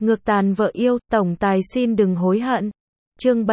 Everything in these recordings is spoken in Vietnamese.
Ngược tàn vợ yêu, tổng tài xin đừng hối hận. Chương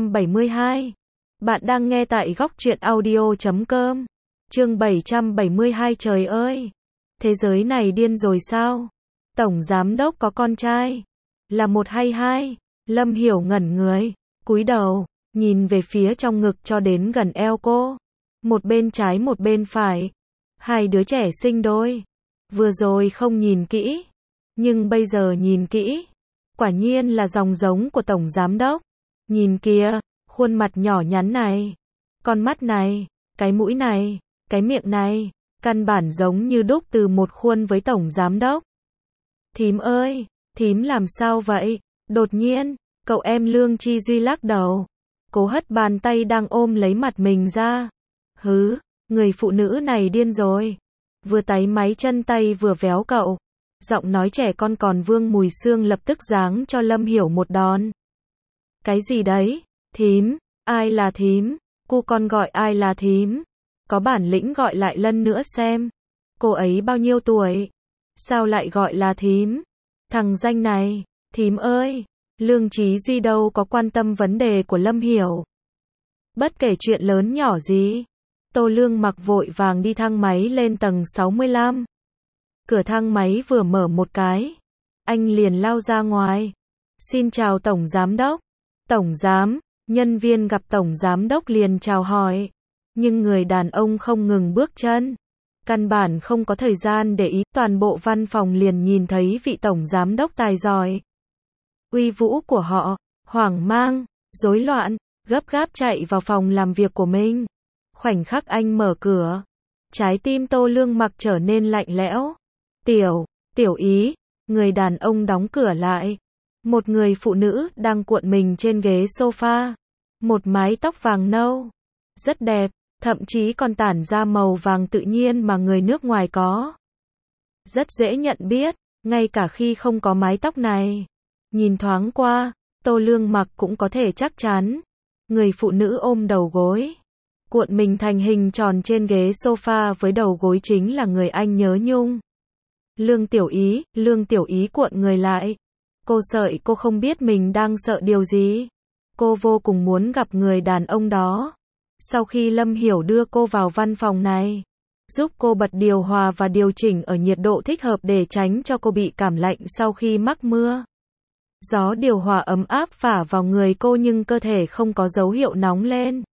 772. Bạn đang nghe tại góc truyện audio.com. Chương 772. Trời ơi, thế giới này điên rồi sao? Tổng giám đốc có con trai, là một hay hai? Lâm Hiểu ngẩn người, cúi đầu, nhìn về phía trong ngực cho đến gần eo cô. Một bên trái một bên phải, hai đứa trẻ sinh đôi. Vừa rồi không nhìn kỹ, nhưng bây giờ nhìn kỹ, quả nhiên là dòng giống của tổng giám đốc. Nhìn kìa, khuôn mặt nhỏ nhắn này, con mắt này, cái mũi này, cái miệng này, căn bản giống như đúc từ một khuôn với tổng giám đốc. Thím ơi, thím làm sao vậy? Đột nhiên, cậu em Lương Chi Duy lắc đầu, cố hất bàn tay đang ôm lấy mặt mình ra. Hứ, người phụ nữ này điên rồi. Vừa táy máy chân tay vừa véo cậu. Giọng nói trẻ con còn vương mùi xương lập tức giáng cho Lâm Hiểu một đòn. Cái gì đấy? Thím? Ai là thím? Cu con gọi ai là thím? Có bản lĩnh gọi lại lần nữa xem. Cô ấy bao nhiêu tuổi? Sao lại gọi là thím? Thằng danh này, thím ơi! Lương Chí Duy đâu có quan tâm vấn đề của Lâm Hiểu. Bất kể chuyện lớn nhỏ gì, Tô Lương Mặc vội vàng đi thang máy lên tầng 65. Cửa thang máy vừa mở một cái, anh liền lao ra ngoài. Xin chào Tổng Giám Đốc. Tổng Giám, nhân viên gặp Tổng Giám Đốc liền chào hỏi. Nhưng người đàn ông không ngừng bước chân. Căn bản không có thời gian để ý, toàn bộ văn phòng liền nhìn thấy vị Tổng Giám Đốc tài giỏi. Uy vũ của họ, hoang mang, rối loạn, gấp gáp chạy vào phòng làm việc của mình. Khoảnh khắc anh mở cửa, trái tim Tô Lương Mặc trở nên lạnh lẽo. Tiểu Ý, người đàn ông đóng cửa lại. Một người phụ nữ đang cuộn mình trên ghế sofa. Một mái tóc vàng nâu, rất đẹp, thậm chí còn tản ra màu vàng tự nhiên mà người nước ngoài có. Rất dễ nhận biết, ngay cả khi không có mái tóc này. Nhìn thoáng qua, Tô Lương Mặc cũng có thể chắc chắn. Người phụ nữ ôm đầu gối, cuộn mình thành hình tròn trên ghế sofa với đầu gối chính là người anh nhớ nhung. Lương Tiểu Ý cuộn người lại. Cô sợi cô không biết mình đang sợ điều gì. Cô vô cùng muốn gặp người đàn ông đó. Sau khi Lâm Hiểu đưa cô vào văn phòng này, giúp cô bật điều hòa và điều chỉnh ở nhiệt độ thích hợp để tránh cho cô bị cảm lạnh sau khi mắc mưa. Gió điều hòa ấm áp phả vào người cô nhưng cơ thể không có dấu hiệu nóng lên.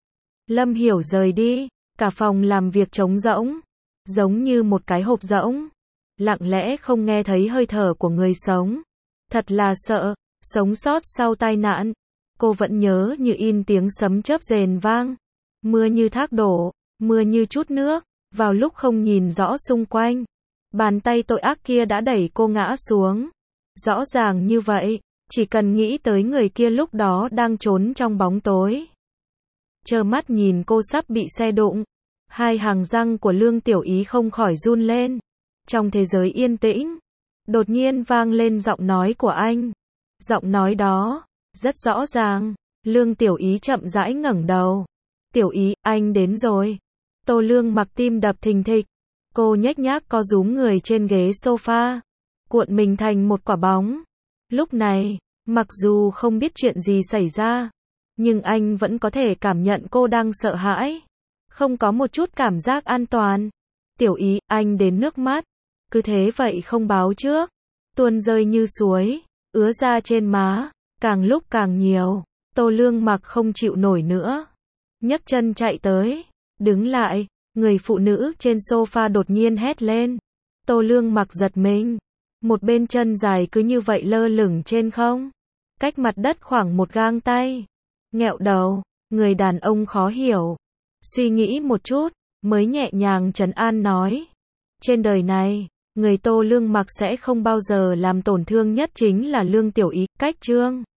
Lâm Hiểu rời đi, cả phòng làm việc trống rỗng, giống như một cái hộp rỗng, lặng lẽ không nghe thấy hơi thở của người sống. Thật là sợ, sống sót sau tai nạn. Cô vẫn nhớ như in tiếng sấm chớp rền vang, mưa như thác đổ, mưa như chút nước, vào lúc không nhìn rõ xung quanh. Bàn tay tội ác kia đã đẩy cô ngã xuống. Rõ ràng như vậy, chỉ cần nghĩ tới người kia lúc đó đang trốn trong bóng tối. Trơ mắt nhìn cô sắp bị xe đụng, hai hàng răng của Lương Tiểu Ý không khỏi run lên. Trong thế giới yên tĩnh, đột nhiên vang lên giọng nói của anh. Giọng nói đó, rất rõ ràng. Lương Tiểu Ý chậm rãi ngẩng đầu. Tiểu Ý, anh đến rồi. Tô Lương Mặc tim đập thình thịch. Cô nhếch nhác co rúm người trên ghế sofa, cuộn mình thành một quả bóng. Lúc này, mặc dù không biết chuyện gì xảy ra, nhưng anh vẫn có thể cảm nhận cô đang sợ hãi. Không có một chút cảm giác an toàn. Tiểu Ý, anh đến nước mắt. Cứ thế vậy không báo trước, tuôn rơi như suối, ứa ra trên má, càng lúc càng nhiều. Tô Lương Mặc không chịu nổi nữa, nhấc chân chạy tới. Đứng lại, người phụ nữ trên sofa đột nhiên hét lên. Tô Lương Mặc giật mình. Một bên chân dài cứ như vậy lơ lửng trên không, cách mặt đất khoảng một gang tay. Nghẹo đầu, người đàn ông khó hiểu, suy nghĩ một chút, mới nhẹ nhàng trấn an nói. Trên đời này, người Tô Lương Mặc sẽ không bao giờ làm tổn thương nhất chính là Lương Tiểu Ý. Cách chương